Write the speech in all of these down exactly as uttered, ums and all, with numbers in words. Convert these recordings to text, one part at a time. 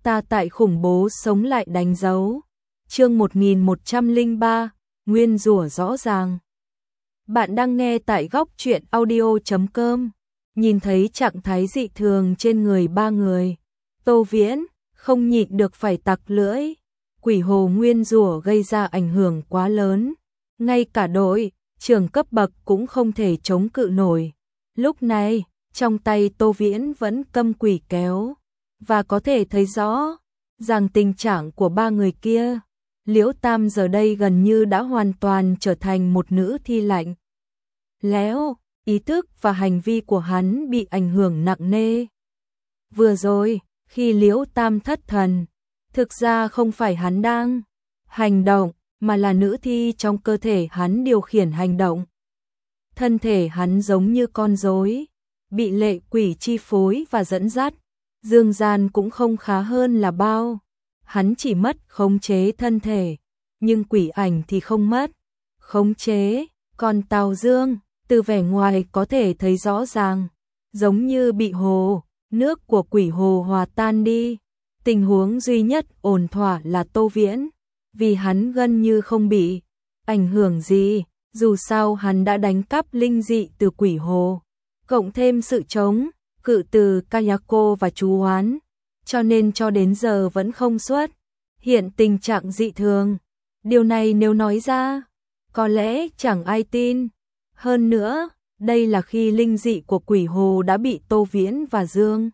ta tại khủng bố sống lại đánh dấu. Chương một nghìn một trăm lẻ ba, nguyên rủa rõ ràng. Bạn đang nghe tại góc truyện audio chấm com. Nhìn thấy trạng thái dị thường trên người ba người, Tô Viễn không nhịn được phải tặc lưỡi. Quỷ hồ nguyên rủa gây ra ảnh hưởng quá lớn, ngay cả đội trưởng cấp bậc cũng không thể chống cự nổi. Lúc này, trong tay Tô Viễn vẫn cầm quỷ kéo, và có thể thấy rõ rằng tình trạng của ba người kia. Liễu Tam giờ đây gần như đã hoàn toàn trở thành một nữ thi lạnh lẽo, ý thức và hành vi của hắn bị ảnh hưởng nặng nề. Vừa rồi, khi Liễu Tam thất thần, thực ra không phải hắn đang hành động, mà là nữ thi trong cơ thể hắn điều khiển hành động. Thân thể hắn giống như con rối, bị lệ quỷ chi phối và dẫn dắt. Dương Gian cũng không khá hơn là bao. Hắn chỉ mất khống chế thân thể, nhưng quỷ ảnh thì không mất khống chế. Còn Tào Dương, từ vẻ ngoài có thể thấy rõ ràng, giống như bị hồ nước của quỷ hồ hòa tan đi. Tình huống duy nhất ổn thỏa là Tô Viễn, vì hắn gần như không bị ảnh hưởng gì, dù sao hắn đã đánh cắp linh dị từ quỷ hồ, cộng thêm sự chống cự từ Kayako và chú Hoán, cho nên cho đến giờ vẫn không xuất hiện tình trạng dị thường. Điều này nếu nói ra, có lẽ chẳng ai tin. Hơn nữa, đây là khi linh dị của quỷ hồ đã bị Tô Viễn và Dương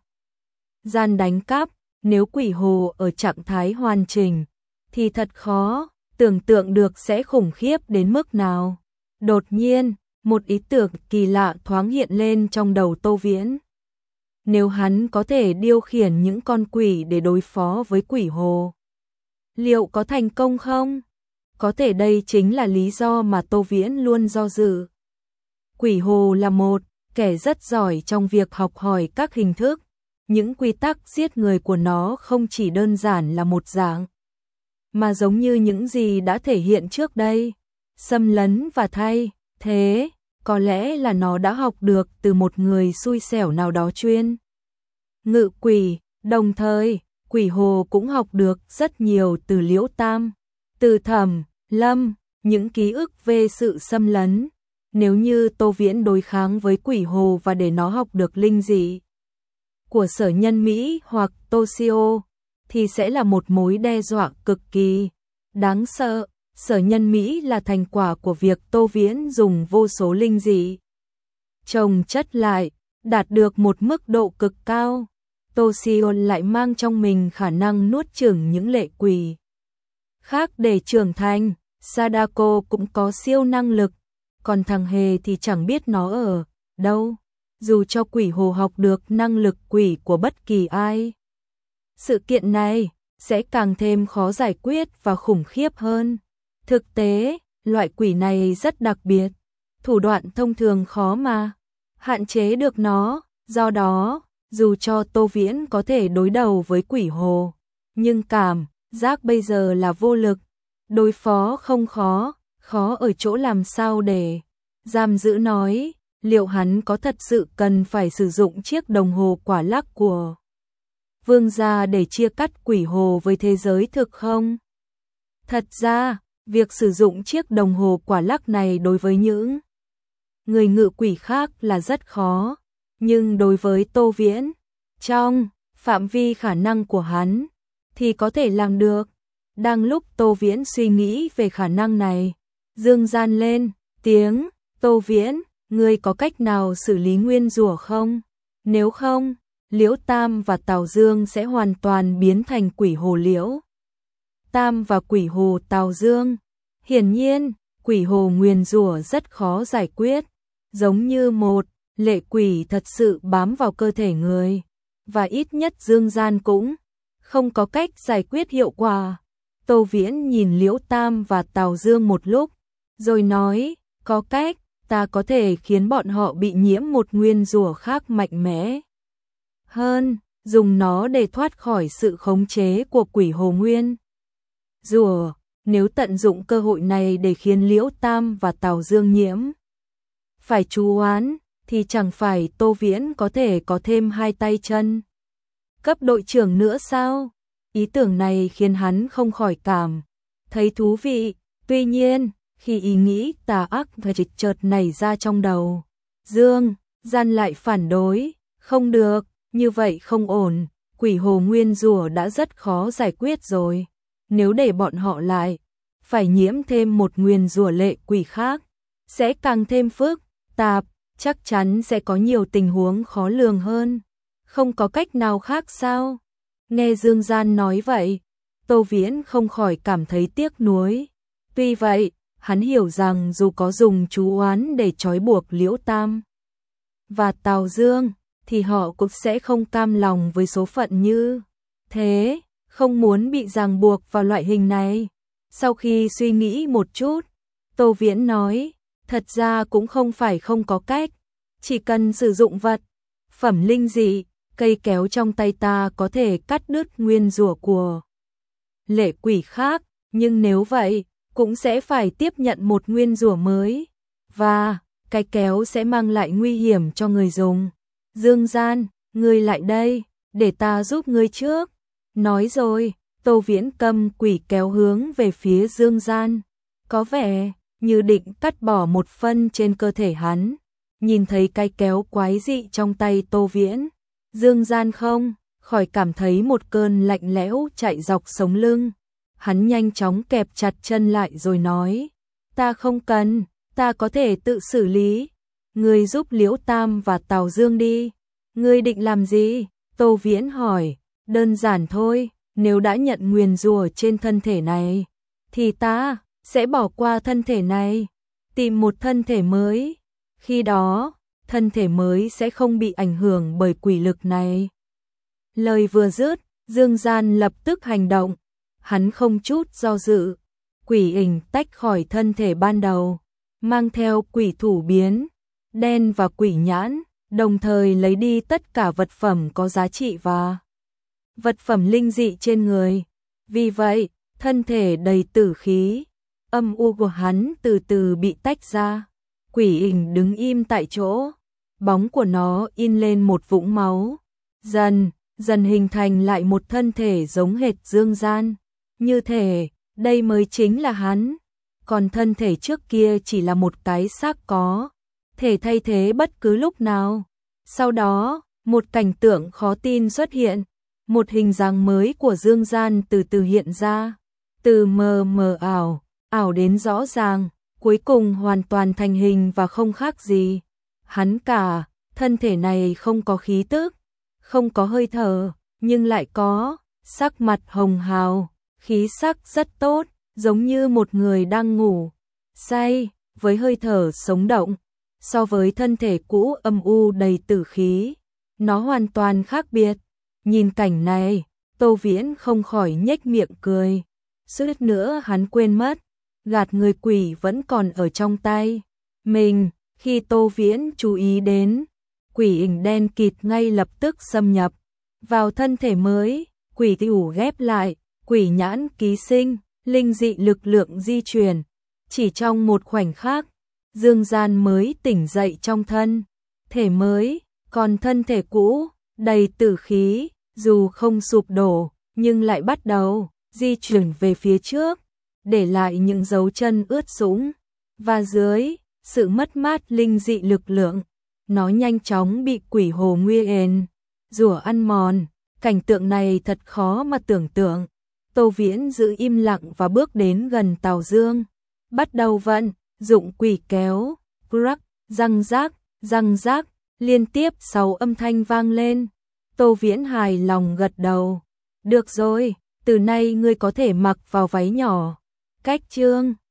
Gian đánh cắp. Nếu quỷ hồ ở trạng thái hoàn chỉnh, thì thật khó tưởng tượng được sẽ khủng khiếp đến mức nào. Đột nhiên, một ý tưởng kỳ lạ thoáng hiện lên trong đầu Tô Viễn. Nếu hắn có thể điều khiển những con quỷ để đối phó với quỷ hồ, liệu có thành công không? Có thể đây chính là lý do mà Tô Viễn luôn do dự. Quỷ hồ là một kẻ rất giỏi trong việc học hỏi các hình thức. Những quy tắc giết người của nó không chỉ đơn giản là một dạng, mà giống như những gì đã thể hiện trước đây, xâm lấn và thay thế. Có lẽ là nó đã học được từ một người xui xẻo nào đó chuyên ngự quỷ, đồng thời quỷ hồ cũng học được rất nhiều từ Liễu Tam, từ Thẩm Lâm, những ký ức về sự xâm lấn. Nếu như Tô Viễn đối kháng với quỷ hồ và để nó học được linh dị của Sở Nhân Mỹ hoặc Toshio, thì sẽ là một mối đe dọa cực kỳ đáng sợ. Sở Nhân Mỹ là thành quả của việc Tô Viễn dùng vô số linh dị chồng chất lại, đạt được một mức độ cực cao. Toshio lại mang trong mình khả năng nuốt chửng những lệ quỷ khác để trưởng thành. Sadako cũng có siêu năng lực, còn thằng Hề thì chẳng biết nó ở đâu. Dù cho quỷ hồ học được năng lực quỷ của bất kỳ ai, sự kiện này sẽ càng thêm khó giải quyết và khủng khiếp hơn. Thực tế, loại quỷ này rất đặc biệt, thủ đoạn thông thường khó mà hạn chế được nó. Do đó, dù cho Tô Viễn có thể đối đầu với quỷ hồ, nhưng cảm giác bây giờ là vô lực. Đối phó không khó, khó ở chỗ làm sao để giam giữ nói. Liệu hắn có thật sự cần phải sử dụng chiếc đồng hồ quả lắc của Vương gia để chia cắt quỷ hồ với thế giới thực không? Thật ra, việc sử dụng chiếc đồng hồ quả lắc này đối với những người ngự quỷ khác là rất khó, nhưng đối với Tô Viễn, trong phạm vi khả năng của hắn, thì có thể làm được. Đang lúc Tô Viễn suy nghĩ về khả năng này, Dương Gian lên tiếng. Tô Viễn, ngươi có cách nào xử lý nguyên rủa không? Nếu không, Liễu Tam và Tào Dương sẽ hoàn toàn biến thành quỷ hồ Liễu Tam và quỷ hồ Tào Dương. Hiển nhiên, quỷ hồ nguyên rủa rất khó giải quyết, giống như một lệ quỷ thật sự bám vào cơ thể người, và ít nhất Dương Gian cũng không có cách giải quyết hiệu quả. Tô Viễn nhìn Liễu Tam và Tào Dương một lúc, rồi nói, có cách. Ta có thể khiến bọn họ bị nhiễm một nguyên rủa khác mạnh mẽ hơn, dùng nó để thoát khỏi sự khống chế của quỷ hồ nguyên rủa. Nếu tận dụng cơ hội này để khiến Liễu Tam và Tào Dương nhiễm phải chú oán, thì chẳng phải Tô Viễn có thể có thêm hai tay chân cấp đội trưởng nữa sao? Ý tưởng này khiến hắn không khỏi cảm thấy thú vị. Tuy nhiên, khi ý nghĩ tà ác và trịch chợt nảy ra trong đầu, Dương Gian lại phản đối, không được, như vậy không ổn, quỷ hồ nguyên rủa đã rất khó giải quyết rồi. Nếu để bọn họ lại, phải nhiễm thêm một nguyên rủa lệ quỷ khác, sẽ càng thêm phức tạp, chắc chắn sẽ có nhiều tình huống khó lường hơn. Không có cách nào khác sao? Nghe Dương Gian nói vậy, Tô Viễn không khỏi cảm thấy tiếc nuối. Tuy vậy, hắn hiểu rằng dù có dùng chú oán để trói buộc Liễu Tam và Tào Dương, thì họ cũng sẽ không cam lòng với số phận như thế, không muốn bị ràng buộc vào loại hình này. Sau khi suy nghĩ một chút, Tô Viễn nói, thật ra cũng không phải không có cách, chỉ cần sử dụng vật phẩm linh dị, cây kéo trong tay ta có thể cắt đứt nguyên rủa của lệ quỷ khác, nhưng nếu vậy, cũng sẽ phải tiếp nhận một nguyên rủa mới, và cái kéo sẽ mang lại nguy hiểm cho người dùng. Dương Gian, ngươi lại đây, để ta giúp ngươi trước. Nói rồi, Tô Viễn cầm quỷ kéo hướng về phía Dương Gian, có vẻ như định cắt bỏ một phân trên cơ thể hắn. Nhìn thấy cái kéo quái dị trong tay Tô Viễn, Dương Gian không khỏi cảm thấy một cơn lạnh lẽo chạy dọc sống lưng. Hắn nhanh chóng kẹp chặt chân lại rồi nói, ta không cần, ta có thể tự xử lý. Ngươi giúp Liễu Tam và Tào Dương đi. Ngươi định làm gì? Tô Viễn hỏi. Đơn giản thôi, nếu đã nhận nguyền rủa trên thân thể này, thì ta sẽ bỏ qua thân thể này, tìm một thân thể mới. Khi đó, thân thể mới sẽ không bị ảnh hưởng bởi quỷ lực này. Lời vừa dứt, Dương Gian lập tức hành động. Hắn không chút do dự, quỷ ảnh tách khỏi thân thể ban đầu, mang theo quỷ thủ biến đen và quỷ nhãn, đồng thời lấy đi tất cả vật phẩm có giá trị và vật phẩm linh dị trên người. Vì vậy, thân thể đầy tử khí, âm u của hắn từ từ bị tách ra. Quỷ ảnh đứng im tại chỗ, bóng của nó in lên một vũng máu, dần, dần hình thành lại một thân thể giống hệt Dương Gian. Như thể, đây mới chính là hắn, còn thân thể trước kia chỉ là một cái xác có thể thay thế bất cứ lúc nào. Sau đó, một cảnh tượng khó tin xuất hiện, một hình dáng mới của Dương Gian từ từ hiện ra, từ mờ mờ ảo, ảo đến rõ ràng, cuối cùng hoàn toàn thành hình và không khác gì. Hắn cả, thân thể này không có khí tức, không có hơi thở, nhưng lại có sắc mặt hồng hào, khí sắc rất tốt, giống như một người đang ngủ say, với hơi thở sống động. So với thân thể cũ âm u đầy tử khí, nó hoàn toàn khác biệt. Nhìn cảnh này, Tô Viễn không khỏi nhếch miệng cười. Suýt nữa hắn quên mất, gạt người quỷ vẫn còn ở trong tay mình. Khi Tô Viễn chú ý đến, quỷ ảnh đen kịt ngay lập tức xâm nhập vào thân thể mới, quỷ tủ ghép lại, quỷ nhãn ký sinh, linh dị lực lượng di chuyển. Chỉ trong một khoảnh khắc, Dương Gian mới tỉnh dậy trong thân thể mới, còn thân thể cũ, đầy tử khí, dù không sụp đổ, nhưng lại bắt đầu di chuyển về phía trước, để lại những dấu chân ướt sũng. Và dưới sự mất mát linh dị lực lượng, nó nhanh chóng bị quỷ hồ nguyên rủa ăn mòn. Cảnh tượng này thật khó mà tưởng tượng. Tô Viễn giữ im lặng và bước đến gần Tào Dương, bắt đầu vận dụng quỷ kéo, crack, răng rác, răng rác, liên tiếp sáu âm thanh vang lên. Tô Viễn hài lòng gật đầu. Được rồi, từ nay ngươi có thể mặc vào váy nhỏ. Cách chương